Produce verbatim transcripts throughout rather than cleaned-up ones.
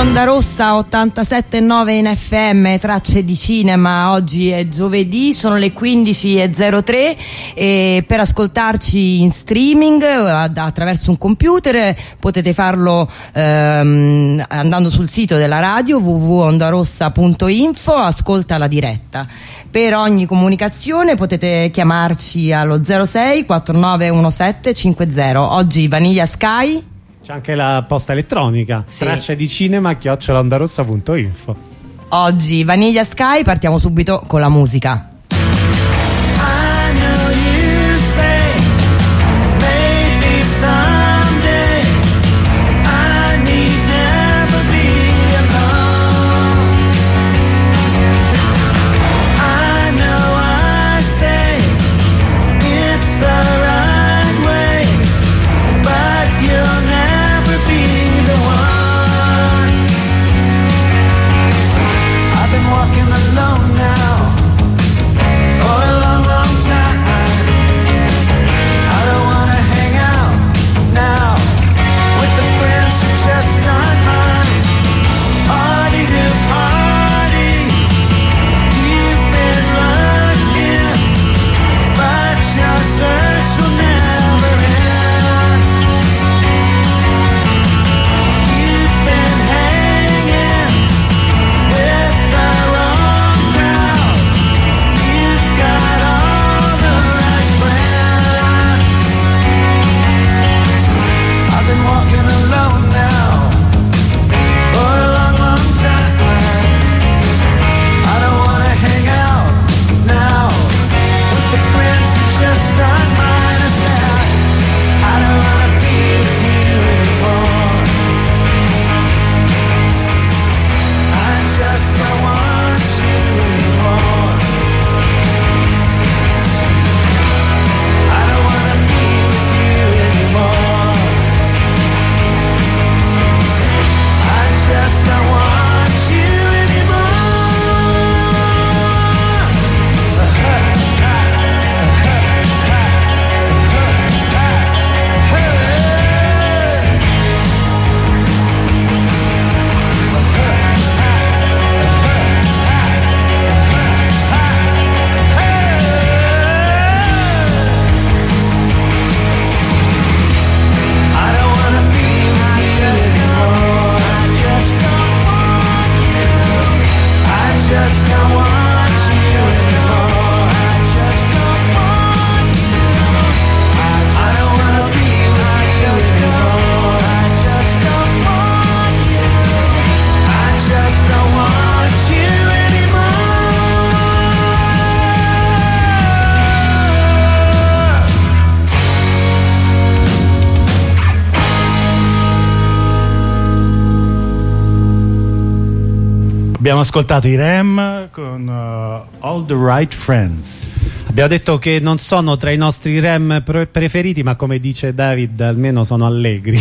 Onda Rossa ottantasette virgola nove in F M, tracce di cinema. Oggi è giovedì, sono le quindici e zero tre e per ascoltarci in streaming attraverso un computer potete farlo ehm, andando sul sito della radio w w w punto ondarossa punto info. Ascolta la diretta. Per ogni comunicazione potete chiamarci allo zero sei quattro nove uno sette cinque zero. Oggi Vaniglia Sky. C'è anche la posta elettronica, sì. Tracce di cinema chiocciola ondarossa punto info. Oggi Vaniglia Sky, partiamo subito con la musica. Abbiamo ascoltato i R E M con uh, All the Right Friends. Abbiamo detto che non sono tra i nostri R E M pre- preferiti, ma come dice David, almeno sono allegri.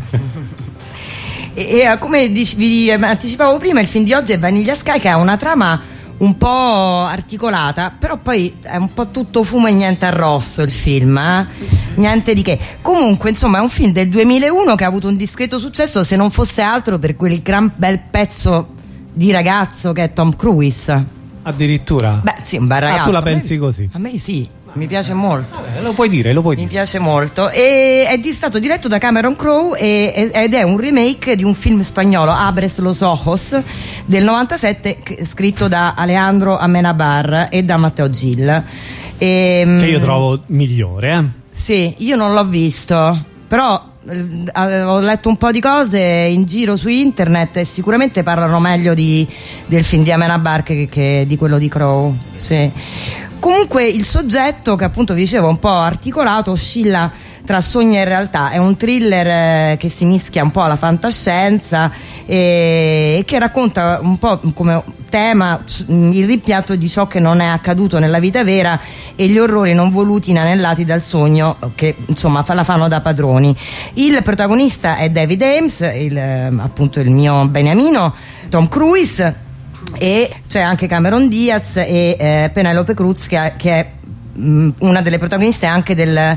e, e come dici, vi anticipavo prima, il film di oggi è Vaniglia Sky, che ha una trama un po' articolata, però poi è un po' tutto fumo e niente arrosto il film, eh? Niente di che. Comunque, insomma, è un film del duemilauno che ha avuto un discreto successo, se non fosse altro per quel gran bel pezzo di ragazzo che è Tom Cruise. Addirittura? Beh, sì, un bel ragazzo. Ah, tu la pensi a me, così? A me sì, mi piace molto. Vabbè, lo puoi dire, lo puoi dire. Mi piace molto. E è di, stato diretto da Cameron Crowe e, ed è un remake di un film spagnolo, Abres los ojos, del novantasette, scritto da Alejandro Amenabar e da Matteo Gil. E, che io trovo migliore, eh? Sì, io non l'ho visto, però ho letto un po' di cose in giro su internet e sicuramente parlano meglio di, del film di Amenabar che, che di quello di Crowe, sì. Comunque il soggetto, che appunto vi dicevo un po' articolato, oscilla tra sogno e realtà. È un thriller eh, che si mischia un po' alla fantascienza e, e che racconta un po' come tema il rimpianto di ciò che non è accaduto nella vita vera e gli orrori non voluti inanellati dal sogno, che insomma la fanno da padroni. Il protagonista è David Ames, il, appunto il mio beniamino Tom Cruise, e c'è anche Cameron Diaz e eh, Penelope Cruz che, che è mh, una delle protagoniste anche del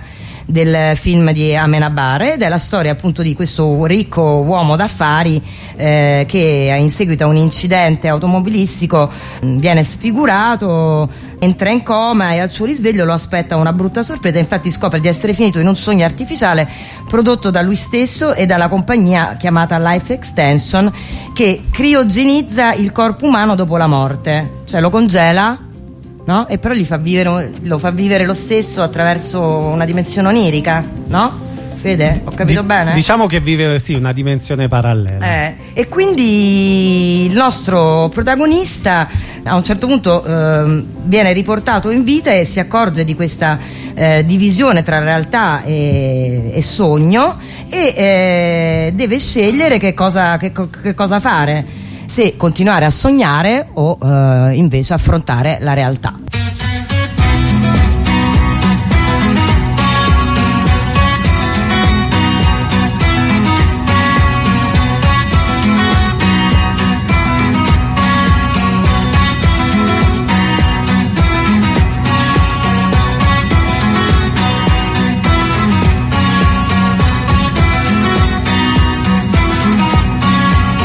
del film di Amenabar, ed è la storia appunto di questo ricco uomo d'affari eh, che in seguito a un incidente automobilistico mh, viene sfigurato, entra in coma e al suo risveglio lo aspetta una brutta sorpresa. Infatti scopre di essere finito in un sogno artificiale prodotto da lui stesso e dalla compagnia chiamata Life Extension, che criogenizza il corpo umano dopo la morte, cioè lo congela, no? E però gli fa vivere, lo fa vivere lo stesso attraverso una dimensione onirica, no? Fede, ho capito Di, bene? Diciamo che vive sì una dimensione parallela. Eh, e quindi il nostro protagonista a un certo punto eh, viene riportato in vita e si accorge di questa eh, divisione tra realtà e, e sogno, e eh, deve scegliere che cosa, che, che cosa fare, se continuare a sognare o eh, invece affrontare la realtà.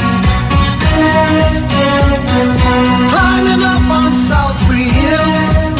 Climbing up on Salisbury Hill,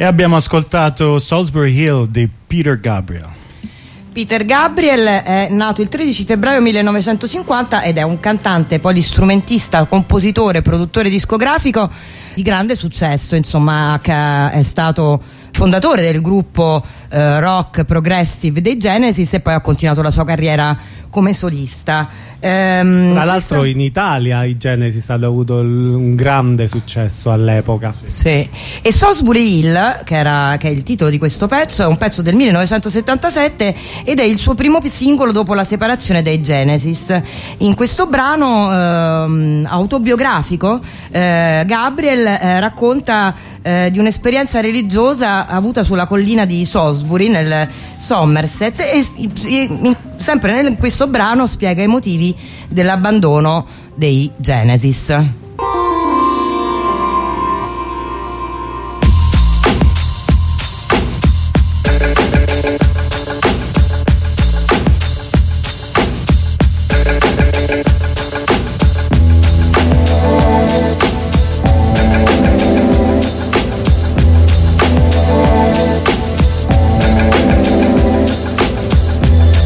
abbiamo ascoltato Salisbury Hill di Peter Gabriel. Peter Gabriel è nato il tredici febbraio millenovecentocinquanta ed è un cantante, polistrumentista, compositore, produttore discografico di grande successo, insomma, che è stato fondatore del gruppo eh, rock progressive dei Genesis e poi ha continuato la sua carriera come solista. Ehm, Tra l'altro questa... in Italia i Genesis hanno avuto un grande successo all'epoca. Sì. E Salisbury Hill, che, era, che è il titolo di questo pezzo, è un pezzo del millenovecentosettantasette ed è il suo primo singolo dopo la separazione dei Genesis. In questo brano ehm, autobiografico eh, Gabriel eh, racconta eh, di un'esperienza religiosa avuta sulla collina di Salisbury nel Somerset e, e in, sempre in questo brano spiega i motivi dell'abbandono dei Genesis.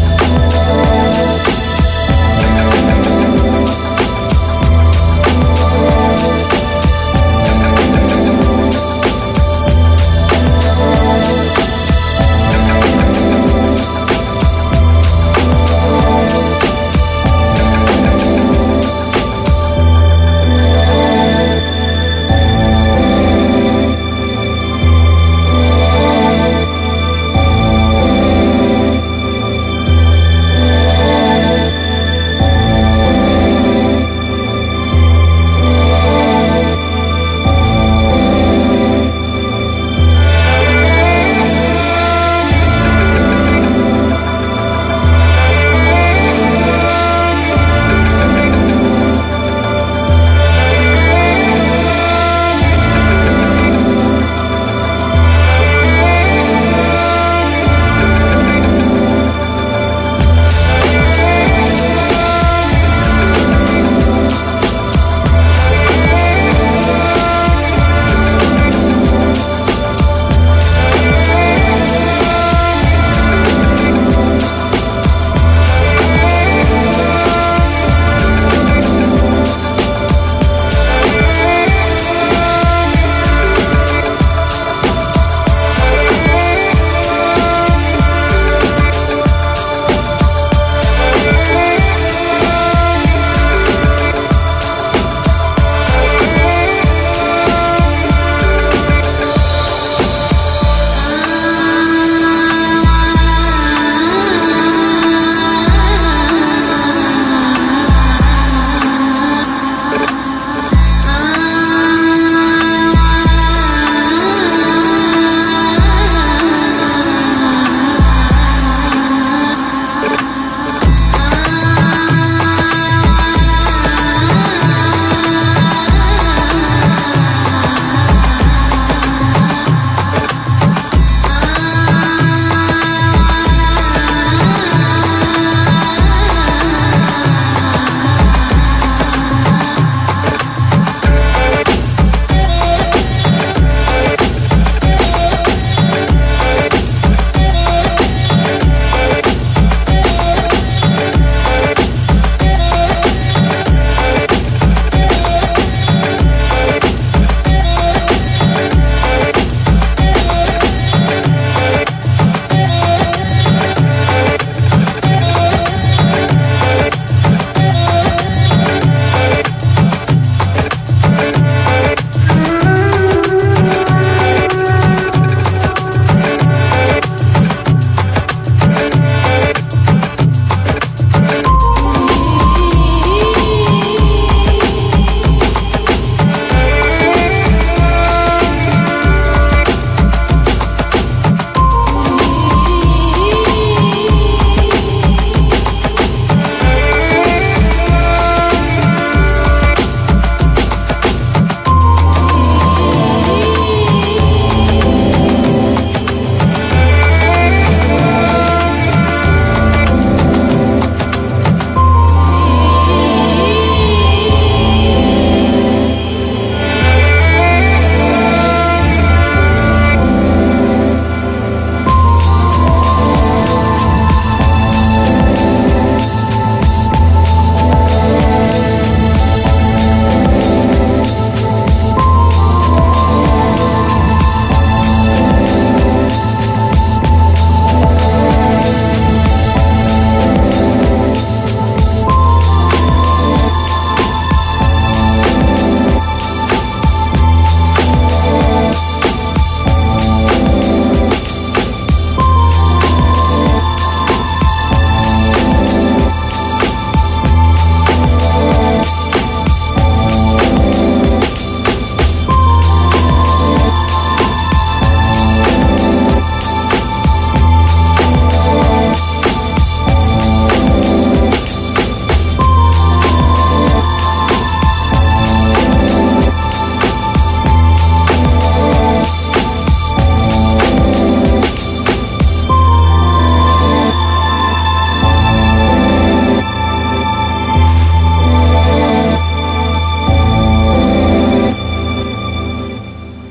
Oh,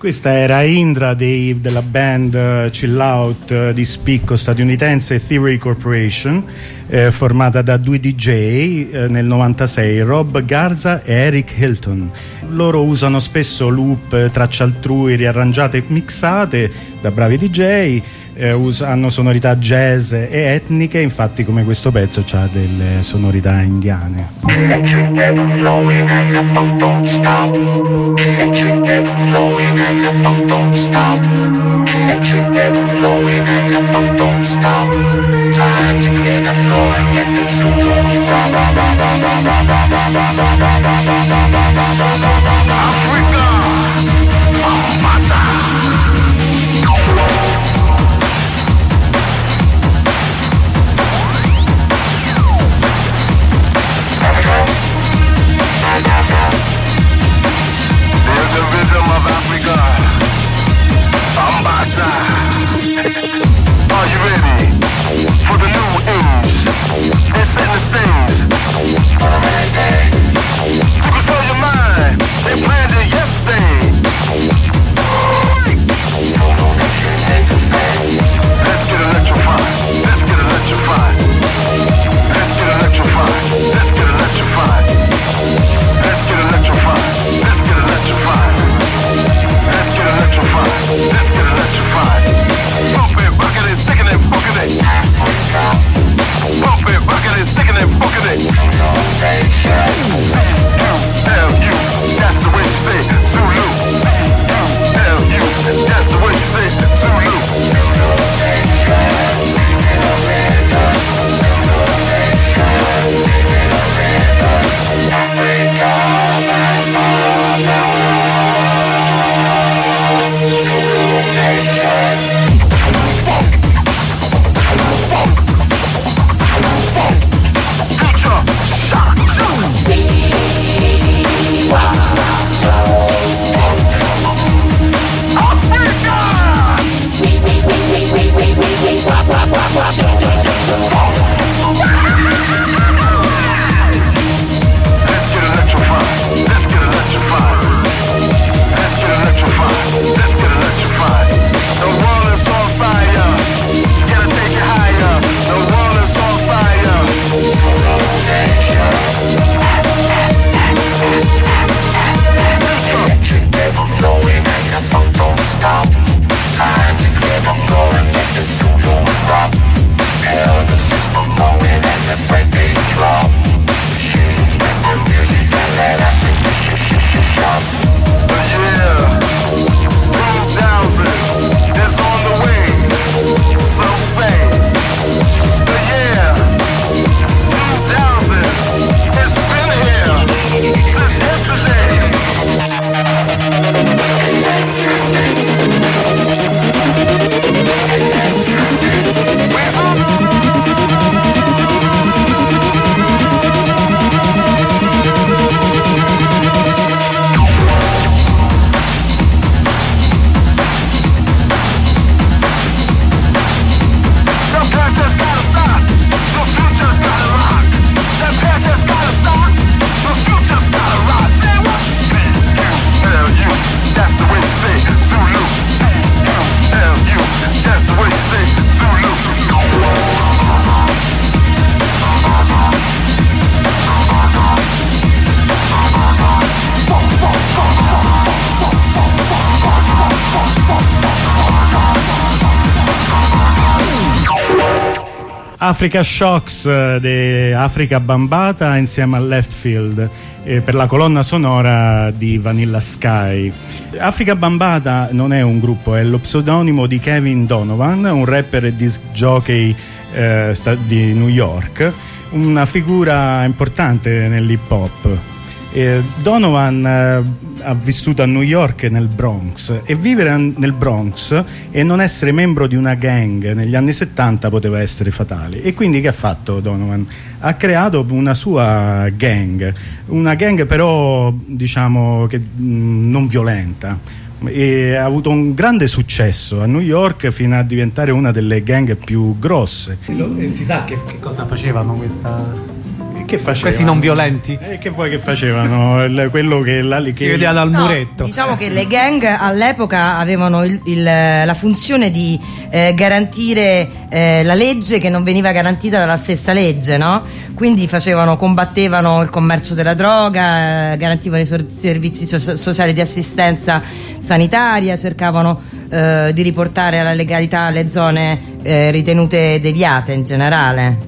Questa era Indra dei, della band uh, chill out uh, di spicco statunitense Theory Corporation, eh, formata da due D J eh, nel novantasei, Rob Garza e Eric Hilton. Loro usano spesso loop, tracce altrui riarrangiate e mixate da bravi D J, eh, us- hanno sonorità jazz e etniche, infatti come questo pezzo ha delle sonorità indiane. Electric never flowing and the pump don't stop. Electric never flowing and the pump don't stop. Electric never flowing and the pump don't stop. Time to clear the floor and get the Zulus. Africa, Bambata. There's the rhythm of Africa. Bambata. Are you ready for the new age? They're setting the stage. To control your mind, they planned it yesterday. Let's get electrified. Let's get electrified. Let's get electrified. Let's get electrified. Let's get electrified. Let's get electrified. Let's get electrified. Let's get electrified. Bump it, rocket it, sticking it, booking it. Bump it, rocket it, sticking it, booking it. Z U L U, that's the way you say it. Zulu. Z U L U, that's the way you say it. Zulu. Zulu Nation, sing it a rhythm. Zulu Nation, sing it a rhythm. Africa, Bambata. Zulu Nation. Funk. Funk. Funk. Future shock. Let's get electrified. Let's get electrified. Let's get electrified. Let's get electrified. The world is on fire. Gotta take it higher. The world is on fire. Electric never flowing and the funk don't stop. Time to clear the floor and let the Zulu rock. Feel the system going and the breakbeat drop. Shoes with the music and let Africa sh-sh-sh-shop. Yeah, two thousand is on the way. So say, yeah, two thousand it's been here since yesterday. Africa Shocks di Africa Bambata insieme a Left Field eh, per la colonna sonora di Vanilla Sky. Africa Bambata non è un gruppo, è lo pseudonimo di Kevin Donovan, un rapper e disc jockey eh, di New York, una figura importante nell'hip hop. Eh, Donovan eh, ha vissuto a New York e nel Bronx, e vivere nel Bronx e non essere membro di una gang negli anni settanta poteva essere fatale. E quindi che ha fatto Donovan? Ha creato una sua gang, una gang però diciamo che mh, non violenta, e ha avuto un grande successo a New York fino a diventare una delle gang più grosse. Si sa che, che cosa facevano questa... che facevano? Questi non violenti? E che vuoi che facevano? Il- quello che, la, che Si vedeva dal No, muretto. diciamo che le gang all'epoca avevano il- il- la funzione di eh, garantire eh, la legge che non veniva garantita dalla stessa legge, no? Quindi facevano, combattevano il commercio della droga, eh, garantivano i sor- servizi so- sociali di assistenza sanitaria, cercavano eh, di riportare alla legalità le zone eh, ritenute deviate in generale.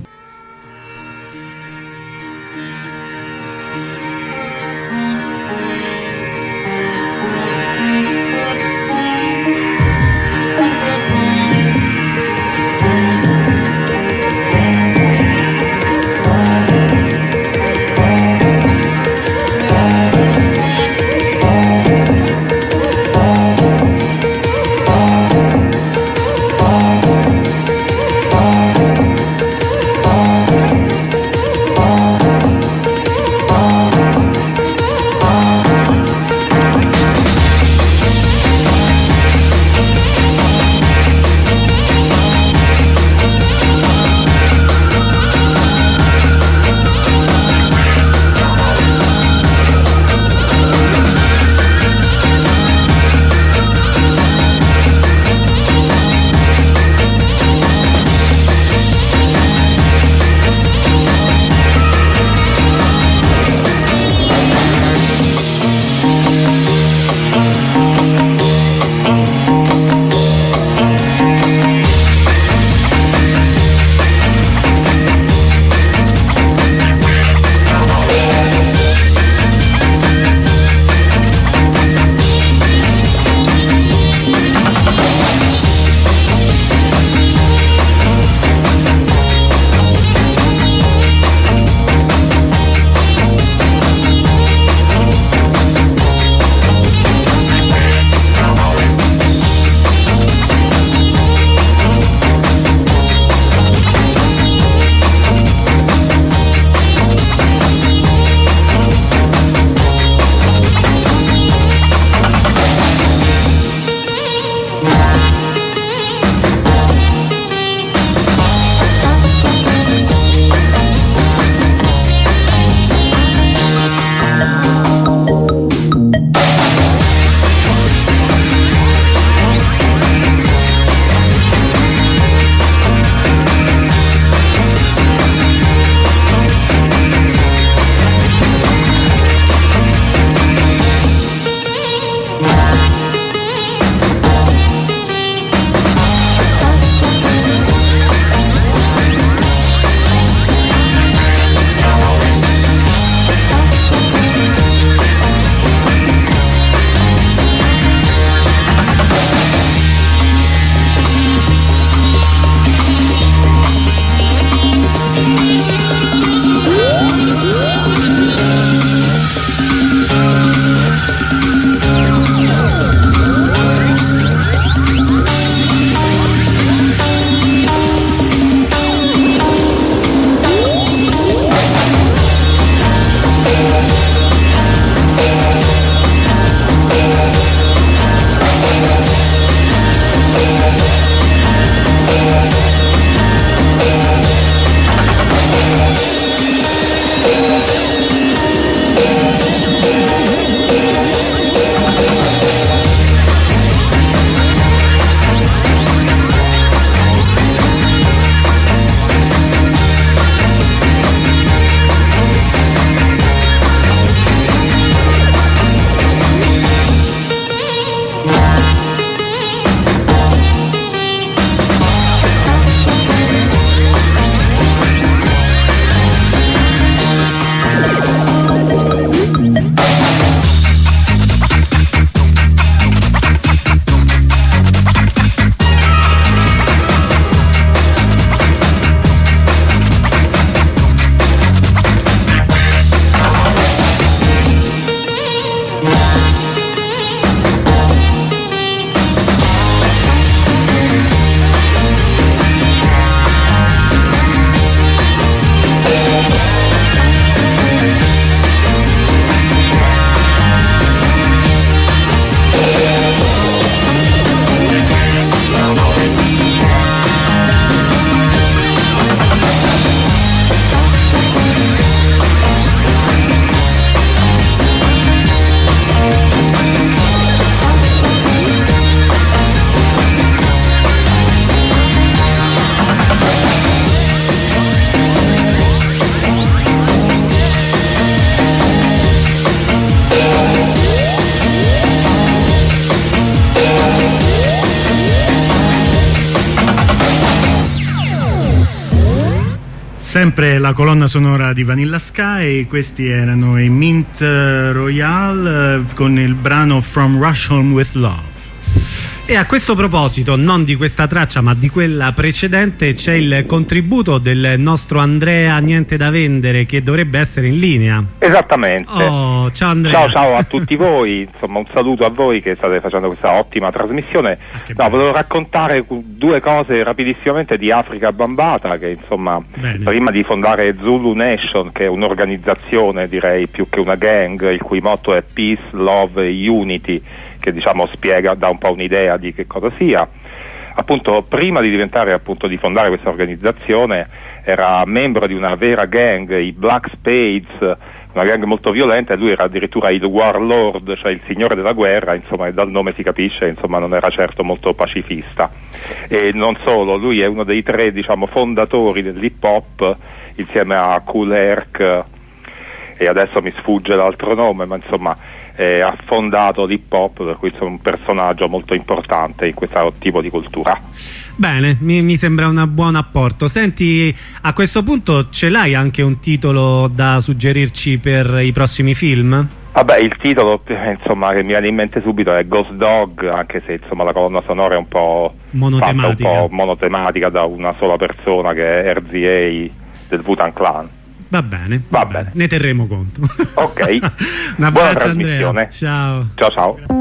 Sempre la colonna sonora di Vanilla Sky, questi erano i Mint Royale eh, con il brano From Rush Home With Love. E a questo proposito, non di questa traccia ma di quella precedente, c'è il contributo del nostro Andrea Niente da Vendere, che dovrebbe essere in linea. Esattamente. Oh, ciao Andrea. Ciao ciao a tutti voi, insomma un saluto a voi che state facendo questa ottima trasmissione. Ah, no, volevo raccontare due cose rapidissimamente di Africa Bambata, che insomma bene. Prima di fondare Zulu Nation, che è un'organizzazione direi più che una gang, il cui motto è Peace, Love e Unity, che diciamo spiega, dà un po' un'idea di che cosa sia. Appunto, prima di diventare, appunto, di fondare questa organizzazione, era membro di una vera gang, i Black Spades, una gang molto violenta, e lui era addirittura il warlord, cioè il signore della guerra, insomma, e dal nome si capisce, insomma, non era certo molto pacifista. E non solo, lui è uno dei tre, diciamo, fondatori dell'hip hop, insieme a Kool Herc, e adesso mi sfugge l'altro nome, ma insomma eh, ha fondato l'hip hop, per cui è un personaggio molto importante in questo tipo di cultura. Bene, mi, mi sembra un buon apporto. Senti, a questo punto ce l'hai anche un titolo da suggerirci per i prossimi film? Vabbè, il titolo insomma che mi viene in mente subito è Ghost Dog, anche se insomma la colonna sonora è un po' monotematica, un po' monotematica da una sola persona, che è R Z A del Wu-Tang Clan. Va bene, va, va bene. bene, ne terremo conto. Ok, un buona abbraccio trasmissione. Andrea. Ciao. Ciao ciao.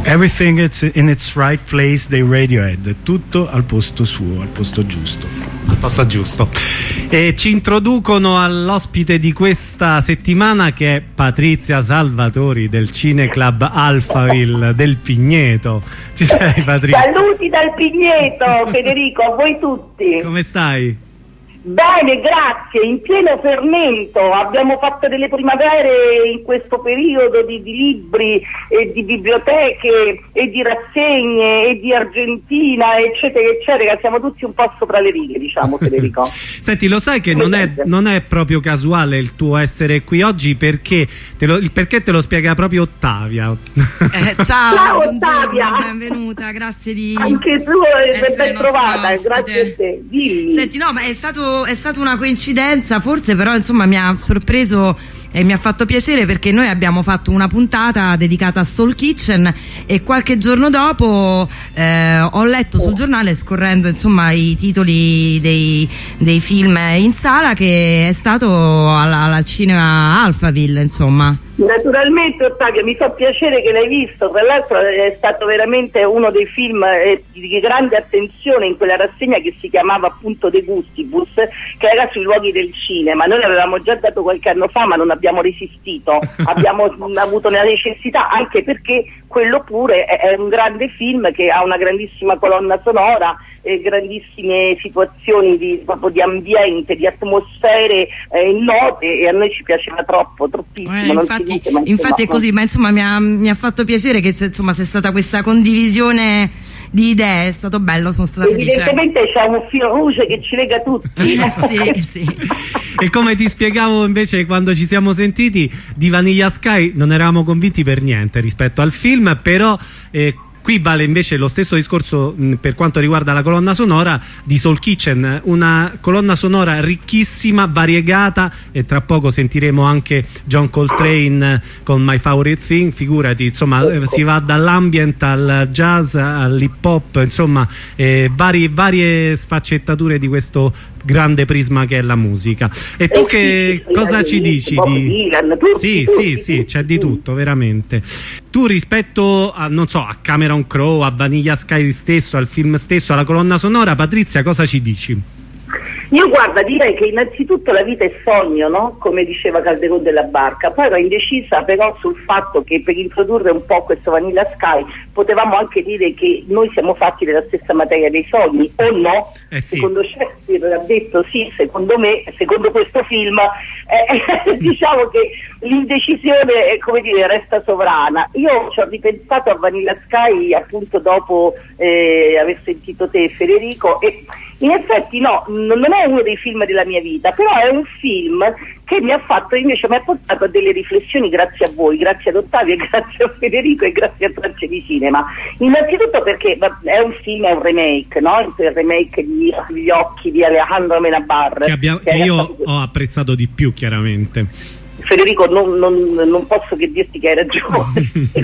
Everything is in its right place dei Radiohead, tutto al posto suo, al posto giusto. Al posto giusto. E ci introducono all'ospite di questa settimana, che è Patrizia Salvatori del Cineclub Alphaville del Pigneto. Ci sei, Patrizia? Saluti dal Pigneto, Federico, a voi tutti. Come stai? Bene, grazie, in pieno fermento. Abbiamo fatto delle primavere in questo periodo di, di libri e di biblioteche e di rassegne e di Argentina, eccetera eccetera. Siamo tutti un po' sopra le righe, diciamo, Federico. Senti, lo sai che non è, non è proprio casuale il tuo essere qui oggi, perché te lo, il perché te lo spiega proprio Ottavia. Eh, ciao, ciao Ottavia, benvenuta, grazie di anche tu ben trovata, grazie a te. Dimmi. Senti, no, ma è stato è stata una coincidenza forse, però insomma mi ha sorpreso e mi ha fatto piacere, perché noi abbiamo fatto una puntata dedicata a Soul Kitchen e qualche giorno dopo eh, ho letto sul giornale, scorrendo insomma i titoli dei, dei film in sala, che è stato alla, alla cinema Alphaville, insomma. Naturalmente, Ottavia, mi fa piacere che l'hai visto. Tra l'altro è stato veramente uno dei film eh, di grande attenzione in quella rassegna che si chiamava appunto De Gustibus, che era sui luoghi del cinema. Noi l'avevamo già dato qualche anno fa, ma non abbiamo resistito, abbiamo avuto la necessità, anche perché quello pure è, è un grande film che ha una grandissima colonna sonora, eh, grandissime situazioni di, proprio di ambiente, di atmosfere eh, note, e a noi ci piaceva troppo, troppissimo. Eh, infatti, non si dice, infatti è così, ma insomma mi ha, mi ha fatto piacere che se, insomma c'è stata questa condivisione di idee, è stato bello, sono stata felice. Evidentemente c'è un filo rouge che ci lega tutti. sì, sì. E come ti spiegavo invece quando ci siamo sentiti, di Vanilla Sky non eravamo convinti per niente rispetto al film, però eh, qui vale invece lo stesso discorso mh, per quanto riguarda la colonna sonora di Soul Kitchen, una colonna sonora ricchissima, variegata, e tra poco sentiremo anche John Coltrane con My Favorite Thing, figurati, insomma eh, si va dall'ambient al jazz all'hip hop, insomma eh, vari, varie sfaccettature di questo grande prisma che è la musica. E tu eh che sì, cosa ci dici di... Dylan, tutti, sì, tutti, sì, sì, c'è di tutto, veramente. Tu rispetto a, non so, a Cameron Crowe, a Vanilla Sky stesso, al film stesso, alla colonna sonora, Patrizia, cosa ci dici? Io guarda, direi che innanzitutto la vita è sogno, no? Come diceva Calderone della Barca. Poi ero indecisa però sul fatto che, per introdurre un po' questo Vanilla Sky, potevamo anche dire che noi siamo fatti della stessa materia dei sogni, o no? Eh sì. Secondo Shakespeare ha detto sì, secondo me, secondo questo film, eh, diciamo che l'indecisione, come dire, resta sovrana. Io ci ho ripensato a Vanilla Sky appunto dopo eh, aver sentito te, Federico, e in effetti no, non è uno dei film della mia vita, però è un film che mi ha fatto, invece mi ha portato a delle riflessioni, grazie a voi, grazie ad Ottavio, grazie a Federico e grazie a Tracce di Cinema. Innanzitutto perché è un film, è un remake, no? Il remake di Gli occhi di Alejandro Amenabar, che, abbiamo, che io stato... ho apprezzato di più, chiaramente. Federico, non, non, non posso che dirti che hai ragione,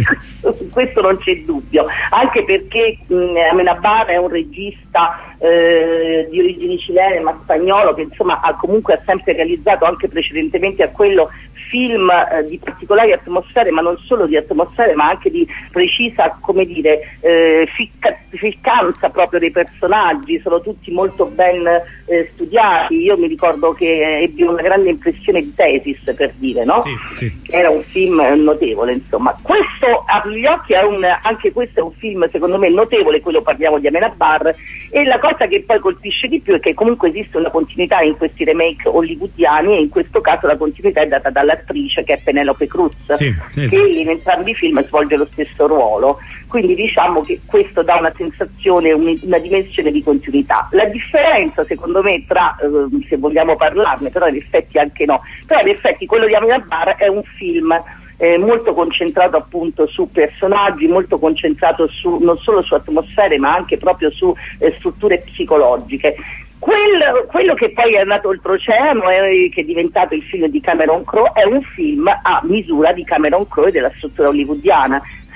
su questo non c'è dubbio, anche perché Amenabar è un regista eh, di origini cilene ma spagnolo, che insomma ha comunque ha sempre realizzato, anche precedentemente a quello, film eh, di particolari atmosfere, ma non solo di atmosfere, ma anche di precisa, come dire, eh, ficca, ficcanza proprio dei personaggi, sono tutti molto ben eh, studiati. Io mi ricordo che ebbi una grande impressione di Tesis, per dire, no? Sì, sì. Era un film notevole, insomma. Questo Apri gli occhi è un, anche questo è un film secondo me notevole, quello parliamo di Amenabar, e la cosa che poi colpisce di più è che comunque esiste una continuità in questi remake hollywoodiani, e in questo caso la continuità è data dall'attrice che è Penelope Cruz, sì, sì, che in entrambi i film svolge lo stesso ruolo, quindi diciamo che questo dà una sensazione, un, una dimensione di continuità. La differenza secondo me tra, eh, se vogliamo parlarne, però in effetti anche no, però in effetti quello di Amenabar è un film Eh, molto concentrato appunto su personaggi, molto concentrato su, non solo su atmosfere, ma anche proprio su eh, strutture psicologiche. Quello, quello che poi è andato oltreoceano, e che è diventato il film di Cameron Crowe, è un film a misura di Cameron Crowe e della struttura hollywoodiana.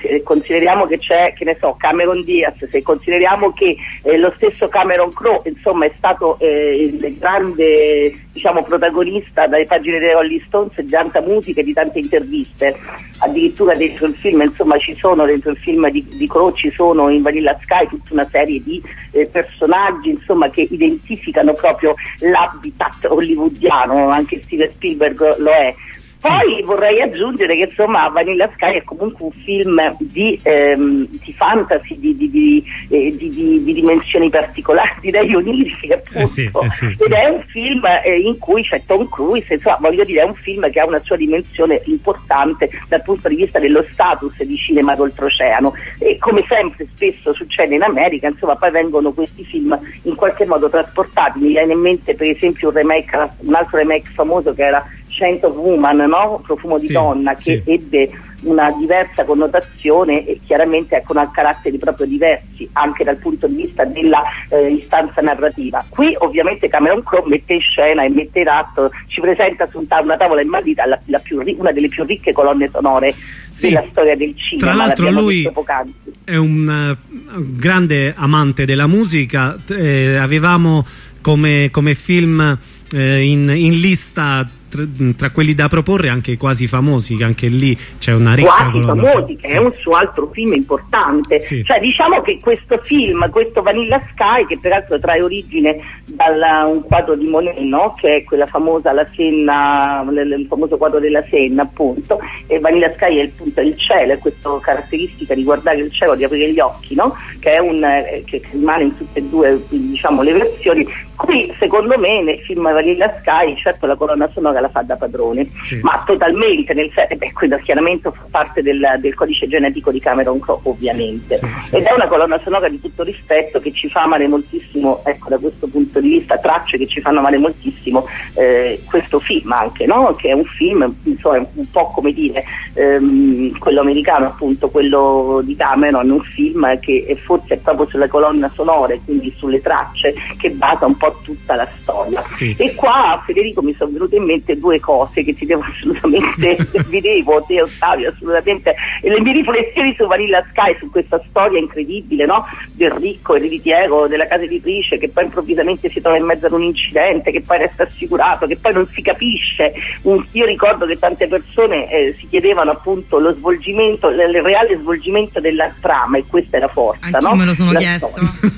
se consideriamo che c'è, che ne so, Cameron Diaz, se consideriamo che eh, lo stesso Cameron Crowe insomma è stato eh, il grande, diciamo, protagonista dalle pagine dei Rolling Stones di tanta musica e di tante interviste, addirittura dentro il film insomma ci sono, dentro il film di, di Crowe ci sono in Vanilla Sky tutta una serie di eh, personaggi insomma che identificano proprio l'habitat hollywoodiano, anche Steven Spielberg lo è. Poi sì. vorrei aggiungere che insomma Vanilla Sky è comunque un film di, ehm, di fantasy, di, di, di, eh, di, di, di dimensioni particolari, direi oniriche appunto, eh sì, eh sì. ed è un film eh, in cui c'è Tom Cruise, insomma voglio dire è un film che ha una sua dimensione importante dal punto di vista dello status di cinema d'oltreoceano, e come sempre spesso succede in America insomma poi vengono questi film in qualche modo trasportati. Mi viene in mente per esempio un remake, un altro remake famoso che era Scent of Woman, no? Profumo di sì, donna, che sì. ebbe una diversa connotazione e chiaramente ecco, ha caratteri proprio diversi anche dal punto di vista della eh, istanza narrativa. Qui ovviamente Cameron Crowe mette in scena e mette in atto, ci presenta su una tavola imbandita la, la più, una delle più ricche colonne sonore sì. della storia del cinema. Tra l'altro lui è un uh, grande amante della musica, eh, avevamo come, come film eh, in, in lista Tra, tra quelli da proporre anche quasi famosi, che anche lì c'è una ricca quasi famosi, che sì. è un suo altro film importante, sì. cioè diciamo che questo film, questo Vanilla Sky, che peraltro trae origine da un quadro di Monet, no? Che è quella famosa La Senna, il famoso quadro della Senna appunto, e Vanilla Sky è il punto del cielo, è questa caratteristica di guardare il cielo, di aprire gli occhi, no? Che è un eh, che rimane in tutte e due, diciamo, le versioni. Qui secondo me nel film Vanilla Sky certo la colonna sonora la fa da padrone, sì, ma sì. totalmente nel senso, beh, quello chiaramente fa parte del, del codice genetico di Cameron Crowe ovviamente, sì, sì, ed sì. è una colonna sonora di tutto rispetto che ci fa amare moltissimo, ecco, da questo punto di vista, tracce che ci fanno amare moltissimo eh, questo film anche, no? Che è un film insomma un po' come dire ehm, quello americano appunto, quello di Cameron, un film che è forse è proprio sulla colonna sonora e quindi sulle tracce che basa un po' tutta la storia, sì. E qua Federico mi sono venute in mente due cose che ti devo assolutamente vi devo, te Ottavio, assolutamente, e le mie riflessioni su Vanilla Sky, su questa storia incredibile, no? Del ricco ereditiero della casa editrice che poi improvvisamente si trova in mezzo ad un incidente, che poi resta assicurato, che poi non si capisce. Un, io ricordo che tante persone eh, si chiedevano appunto lo svolgimento, l- il reale svolgimento della trama, e questa è la forza. Anch'io no? me lo sono la chiesto.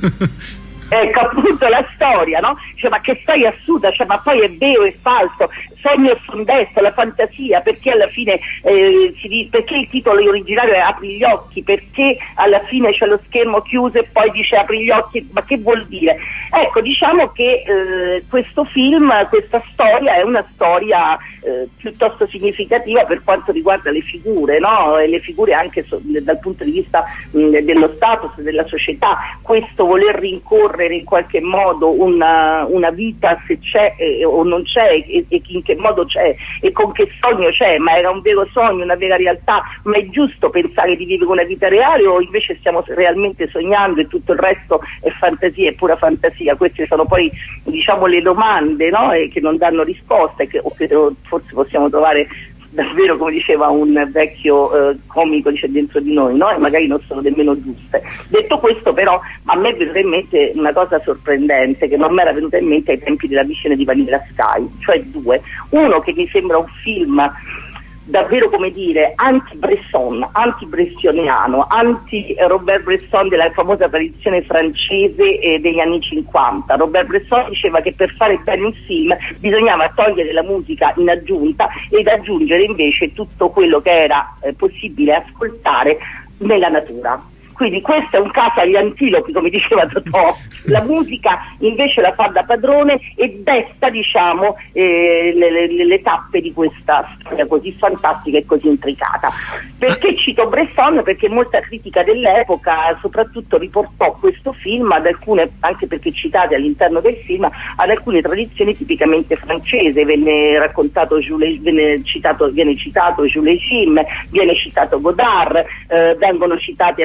Ecco appunto la storia, no? Cioè, ma che storia assurda, cioè, ma poi è vero, è falso, sogno e fondezza, la fantasia, perché alla fine eh, si dice, perché il titolo originario è Apri gli occhi, perché alla fine c'è lo schermo chiuso e poi dice apri gli occhi, ma che vuol dire? Ecco, diciamo che eh, questo film, questa storia è una storia eh, piuttosto significativa per quanto riguarda le figure, no? E le figure anche so, dal punto di vista mh, dello status della società, questo voler rincorrere in qualche modo una, una vita, se c'è eh, o non c'è, e, e in che modo c'è e con che sogno c'è, ma era un vero sogno, una vera realtà, ma è giusto pensare di vivere una vita reale o invece stiamo realmente sognando e tutto il resto è fantasia, è pura fantasia? Queste sono poi diciamo le domande, no? E che non danno risposta e che, o che forse possiamo trovare davvero, come diceva un vecchio eh, comico, dice dentro di noi, no? E magari non sono nemmeno giuste. Detto questo, però, a me è venuta in mente una cosa sorprendente che non mi era venuta in mente ai tempi della visione di Vanilla Sky, cioè due. Uno che mi sembra un film davvero, come dire, anti-Bresson, anti-bressoniano, anti-Robert Bresson della famosa tradizione francese eh, degli anni cinquanta. Robert Bresson diceva che per fare bene un film bisognava togliere la musica in aggiunta ed aggiungere invece tutto quello che era eh, possibile ascoltare nella natura. Quindi questo è un caso agli antilopi, come diceva Totò. La musica invece la fa da padrone e desta, diciamo, eh, le, le, le tappe di questa storia così fantastica e così intricata. Perché cito Bresson? Perché molta critica dell'epoca soprattutto riportò questo film ad alcune, anche perché citate all'interno del film, ad alcune tradizioni tipicamente francese. Venne raccontato Jules, viene citato, viene citato Jules Jim, viene citato Godard, eh, vengono citati appunto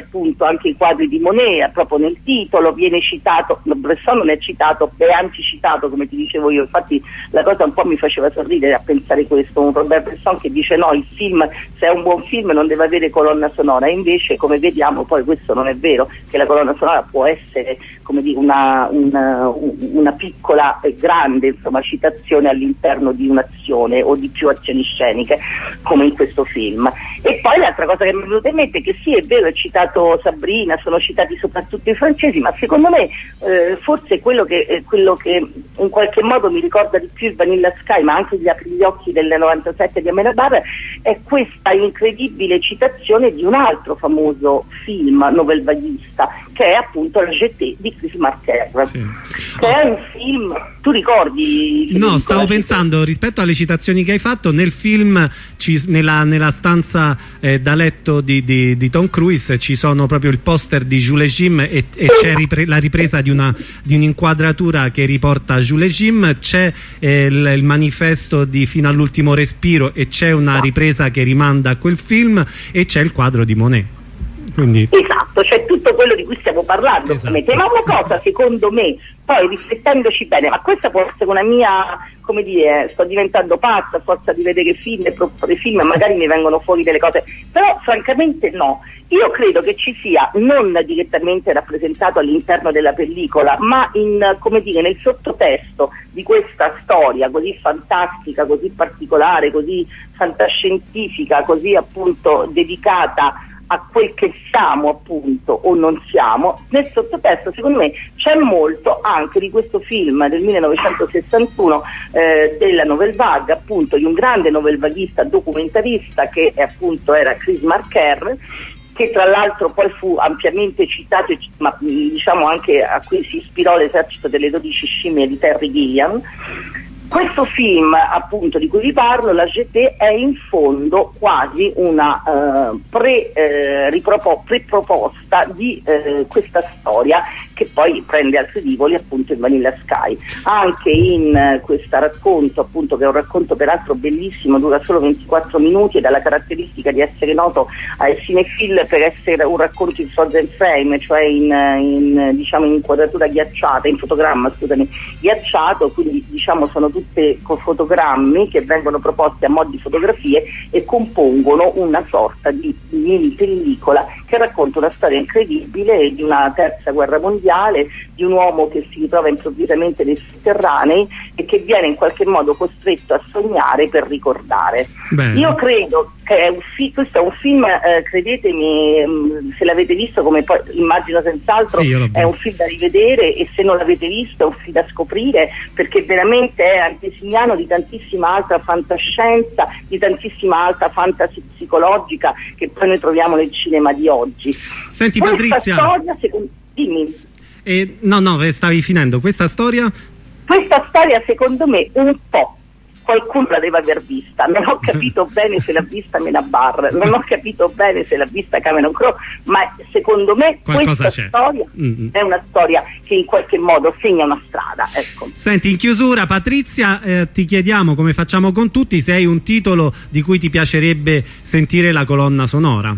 anche i quadri di Monet, proprio nel titolo viene citato, Bresson non è citato, è anticitato come ti dicevo io, infatti la cosa un po' mi faceva sorridere a pensare questo, un Robert Bresson che dice no, il film, se è un buon film non deve avere colonna sonora, e invece come vediamo poi questo non è vero, che la colonna sonora può essere come dire una, una, una piccola e grande insomma citazione all'interno di un'azione o di più azioni sceniche come in questo film. E poi l'altra cosa che mi è venuta in mente è che sì, è vero, è citato Sabrina, sono citati soprattutto i francesi, ma secondo me eh, forse quello che, eh, quello che in qualche modo mi ricorda di più il Vanilla Sky, ma anche Gli apri gli occhi del novantasette di Amenabar, è questa incredibile citazione di un altro famoso film novel vaghista, che è appunto La Jetée di Chris Marker, sì. Che oh. è un film, tu ricordi? No, stavo pensando, rispetto alle citazioni che hai fatto, nel film, ci, nella, nella stanza eh, da letto di, di, di Tom Cruise ci sono proprio il poster di Jules Jim e, e c'è ripre la ripresa di una di un'inquadratura che riporta Jules Jim, c'è eh, il, il manifesto di Fino all'ultimo respiro e c'è una ripresa che rimanda a quel film, e c'è il quadro di Monet. Quindi... Esatto, c'è tutto quello di cui stiamo parlando, esatto. Ma una cosa secondo me, poi riflettendoci bene, ma questa può essere una mia, come dire, sto diventando pazza a forza di vedere film e proporre film, magari mi vengono fuori delle cose, però francamente no, io credo che ci sia non direttamente rappresentato all'interno della pellicola, ma in, come dire, nel sottotesto di questa storia così fantastica, così particolare, così fantascientifica, così appunto dedicata a quel che siamo appunto o non siamo, nel sottotesto secondo me c'è molto anche di questo film del millenovecentosessantuno eh, della Nouvelle Vague, appunto di un grande novel vaghista documentarista che è, appunto era Chris Marker, che tra l'altro poi fu ampiamente citato, ma diciamo anche a cui si ispirò L'esercito delle dodici scimmie di Terry Gilliam. Questo film appunto di cui vi parlo, La Jetée, è in fondo quasi una eh, pre, eh, ripropo, preproposta di eh, questa storia che poi prende altri rivoli appunto in Vanilla Sky. Anche in eh, questo racconto, appunto, che è un racconto peraltro bellissimo, dura solo ventiquattro minuti e dalla caratteristica di essere noto ai cinefil per essere un racconto in frozen frame, cioè in, in diciamo in inquadratura ghiacciata, in fotogramma scusami, ghiacciato, quindi diciamo sono tutte fotogrammi che vengono proposti a mo' di fotografie e compongono una sorta di mini pellicola che racconta una storia incredibile di una terza guerra mondiale, di un uomo che si ritrova improvvisamente nei sotterranei e che viene in qualche modo costretto a sognare per ricordare. Bene. Io credo che è un fi questo è un film, eh, credetemi, mh, se l'avete visto, come poi immagino senz'altro, sì, è un film da rivedere, e se non l'avete visto è un film da scoprire, perché veramente è antesignano di tantissima altra fantascienza, di tantissima altra fantasy psicologica che poi noi troviamo nel cinema di oggi. Senti questa Patrizia, storia, secondo... dimmi. Eh, no, no, stavi finendo. Questa storia? Questa storia secondo me un po' qualcuno la deve aver vista, non ho capito bene se l'ha vista Amenabar, non ho capito bene se l'ha vista Cameron Crowe, ma secondo me qualcosa questa storia mm-hmm. è una storia che in qualche modo segna una strada, ecco. Senti, in chiusura Patrizia, eh, ti chiediamo, come facciamo con tutti, se hai un titolo di cui ti piacerebbe sentire la colonna sonora.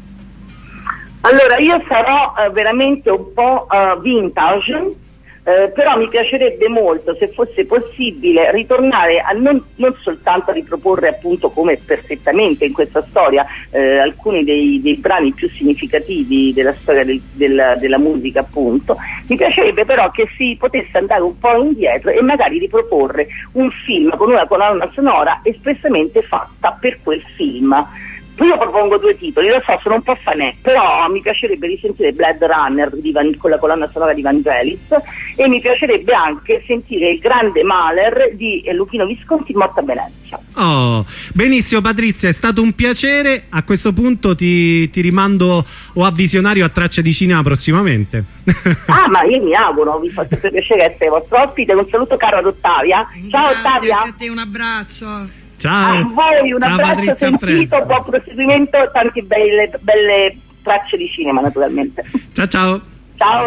Allora, io sarò uh, veramente un po' uh, vintage, eh, però mi piacerebbe molto, se fosse possibile, ritornare a non, non soltanto a riproporre appunto come perfettamente in questa storia eh, alcuni dei, dei brani più significativi della storia del, del, della musica appunto, mi piacerebbe però che si potesse andare un po' indietro e magari riproporre un film con una colonna sonora espressamente fatta per quel film. Io propongo due titoli, lo so, sono un po' fanè, però mi piacerebbe risentire Blade Runner di Van, con la colonna sonora di Vangelis, e mi piacerebbe anche sentire Il grande Mahler di Luchino Visconti, Morto a Venezia. Oh, benissimo Patrizia, è stato un piacere. A questo punto ti, ti rimando o a Visionario a Tracce di Cinema prossimamente. Ah, ma io mi auguro, vi fa sempre piacere essere vostro ospite. Un saluto caro ad Ottavia. Ciao. Grazie, Ottavia. Anche a te un abbraccio. Ciao. A voi un Ciao, abbraccio Patrizia, sentito, buon proseguimento, tante belle, belle tracce di cinema naturalmente. Ciao ciao. Ciao.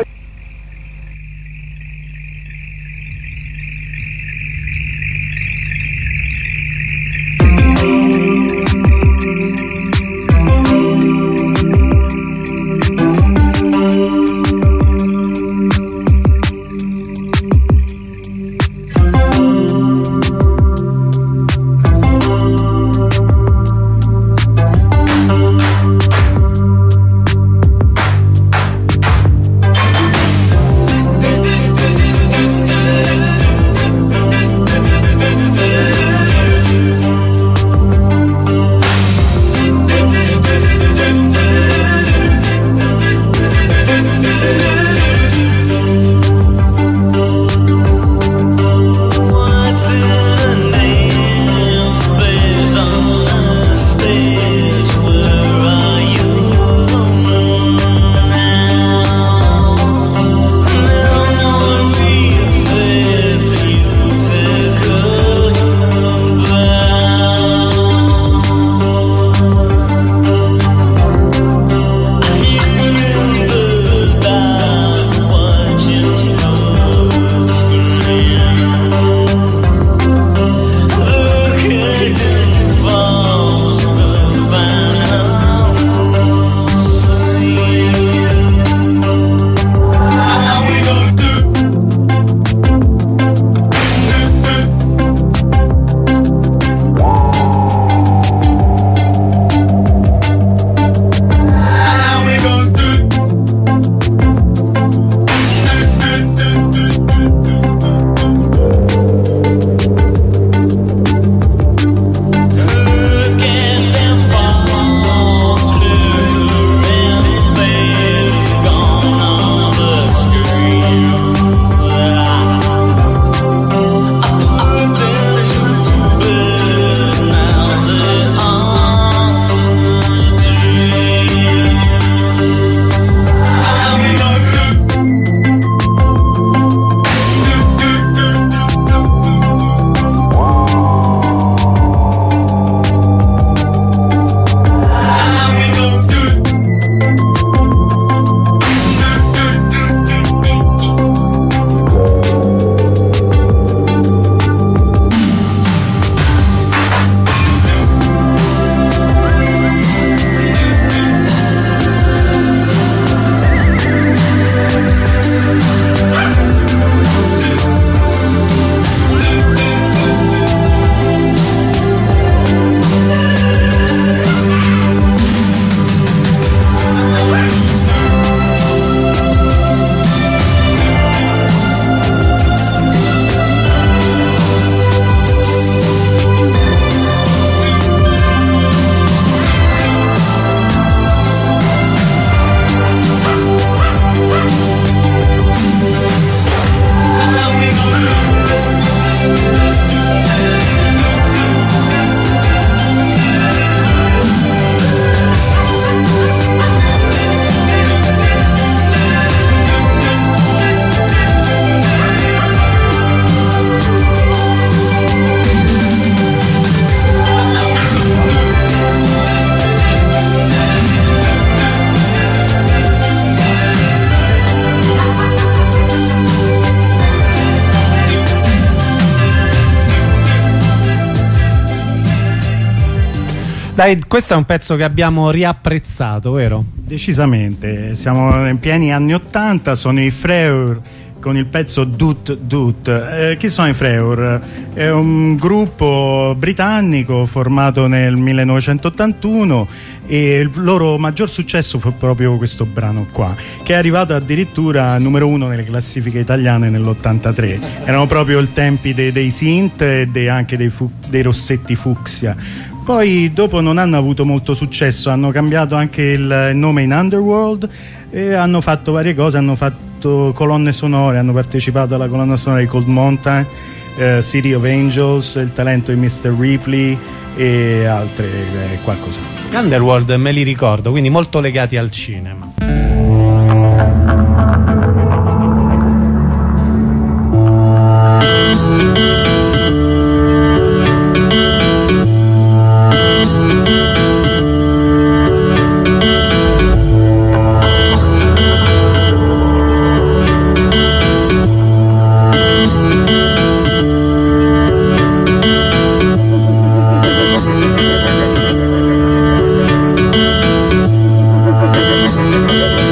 Dai, questo è un pezzo che abbiamo riapprezzato, vero? Decisamente, siamo in pieni anni ottanta, sono i Freur con il pezzo Dut Dut. Eh, chi sono i Freur? È un gruppo britannico formato nel millenovecentottantuno e il loro maggior successo fu proprio questo brano qua, che è arrivato addirittura numero uno nelle classifiche italiane nell'ottantatré. Erano proprio i tempi dei, dei synth e dei, anche dei, fu, dei rossetti fucsia. Poi dopo non hanno avuto molto successo, hanno cambiato anche il nome in Underworld e hanno fatto varie cose, hanno fatto colonne sonore, hanno partecipato alla colonna sonora di Cold Mountain, eh, City of Angels, Il talento di mister Ripley e altre eh, qualcos'altro. Underworld me li ricordo, quindi molto legati al cinema. Thank you.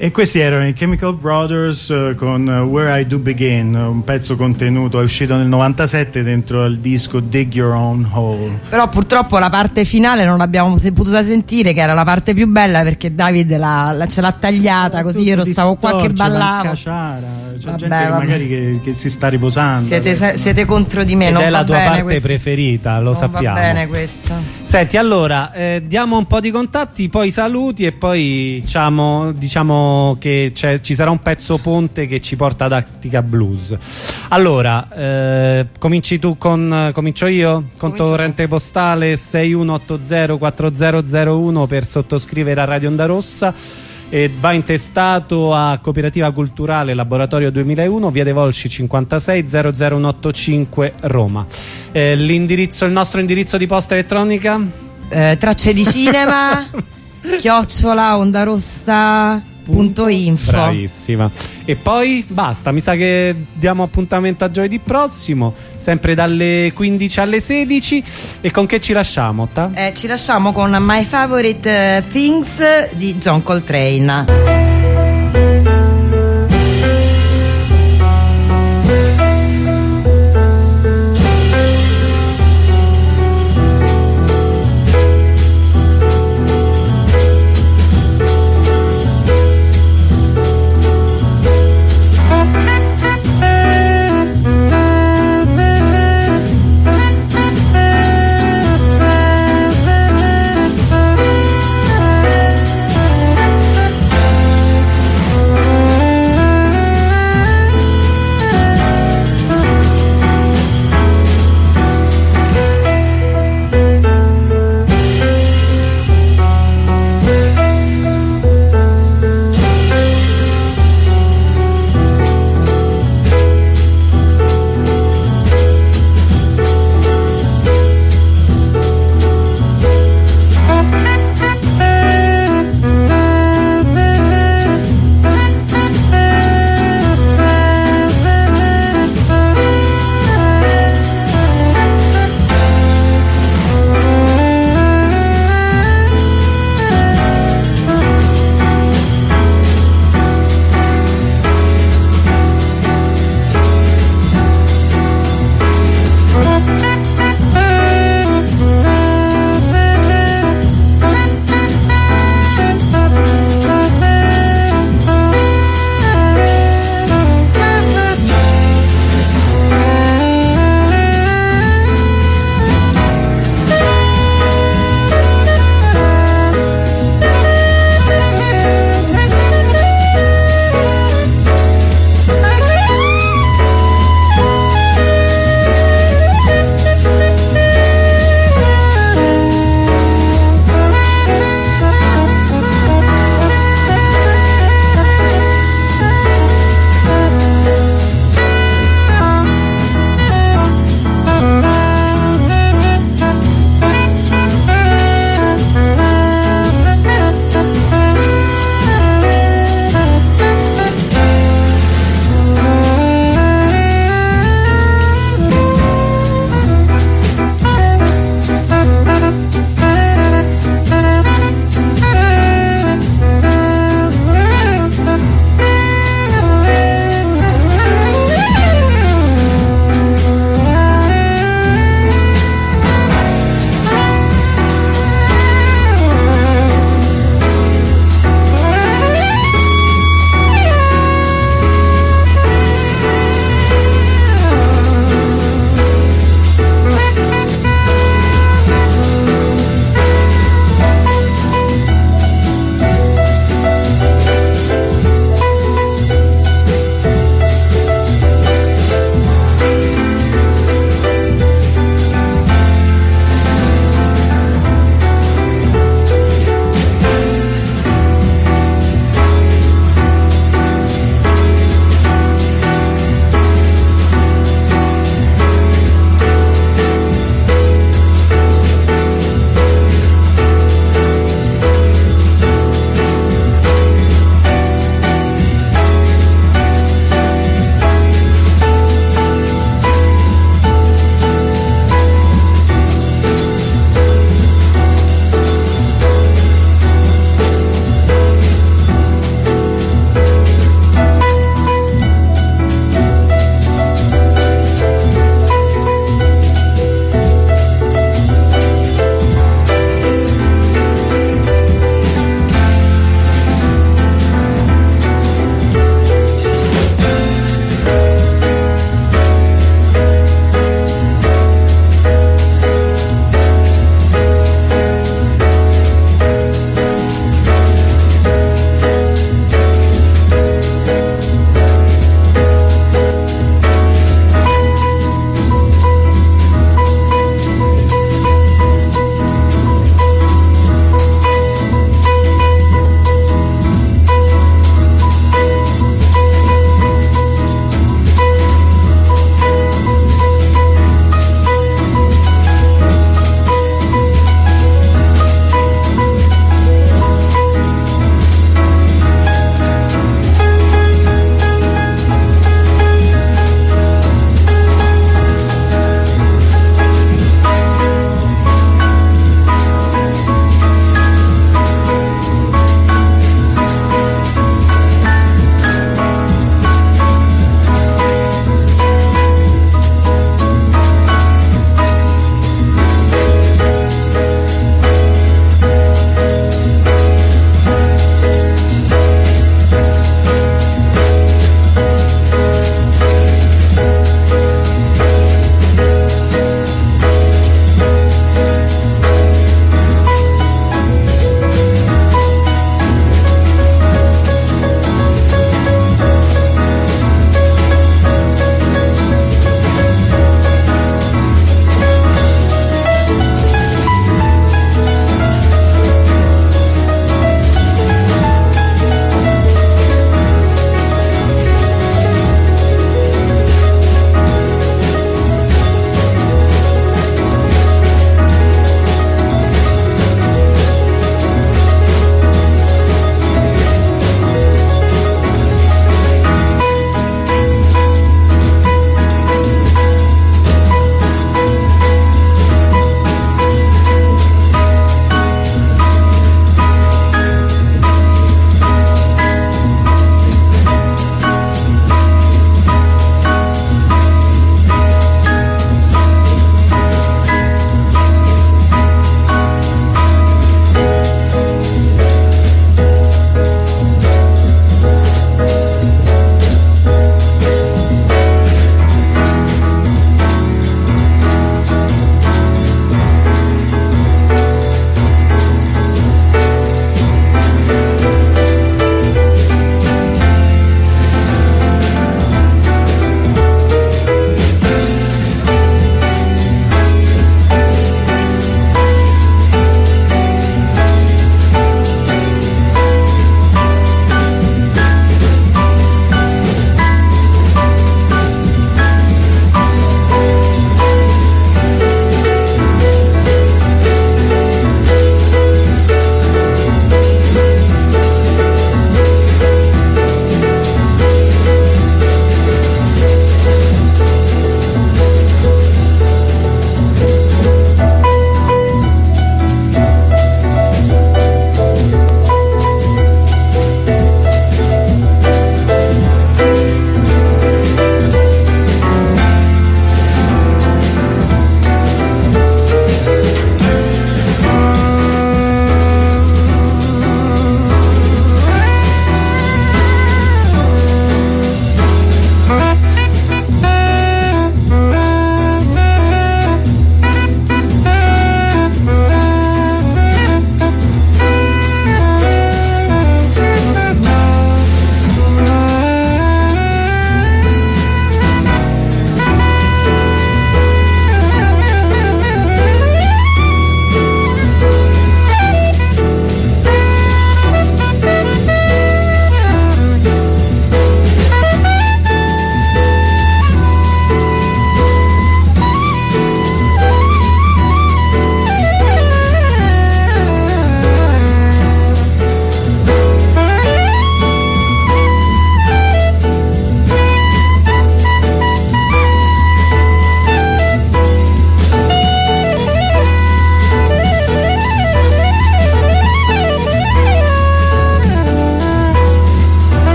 E questi erano i Chemical Brothers uh, con uh, Where I Do Begin, un pezzo contenuto, è uscito nel novantasette dentro al disco Dig Your Own Hole. Però purtroppo la parte finale non l'abbiamo potuta sentire, che era la parte più bella, perché David la, la, ce l'ha tagliata, così io stavo qua che ballavo. Caciara. C'è vabbè, gente che vabbè. magari che, che si sta riposando. Siete, adesso, siete contro di me, Ed non è va la tua bene parte questo. preferita, lo non sappiamo. Va bene questo. Senti, allora eh, diamo un po' di contatti, poi saluti e poi diciamo, diciamo che c'è, ci sarà un pezzo ponte che ci porta ad Attica Blues. Allora, eh, cominci tu con comincio io? Conto corrente postale sei uno otto zero quattro zero zero uno per sottoscrivere a Radio Onda Rossa. E va intestato a Cooperativa Culturale Laboratorio duemilauno, via dei Volsci cinquantasei zero zero uno otto cinque Roma. Eh, l'indirizzo, il nostro indirizzo di posta elettronica? Eh, tracce di cinema chiocciola ondarossa punto info. Bravissima. E poi basta, mi sa che diamo appuntamento a giovedì prossimo, sempre dalle quindici alle sedici. E con che ci lasciamo? Eh, ci lasciamo con My Favorite Things di John Coltrane.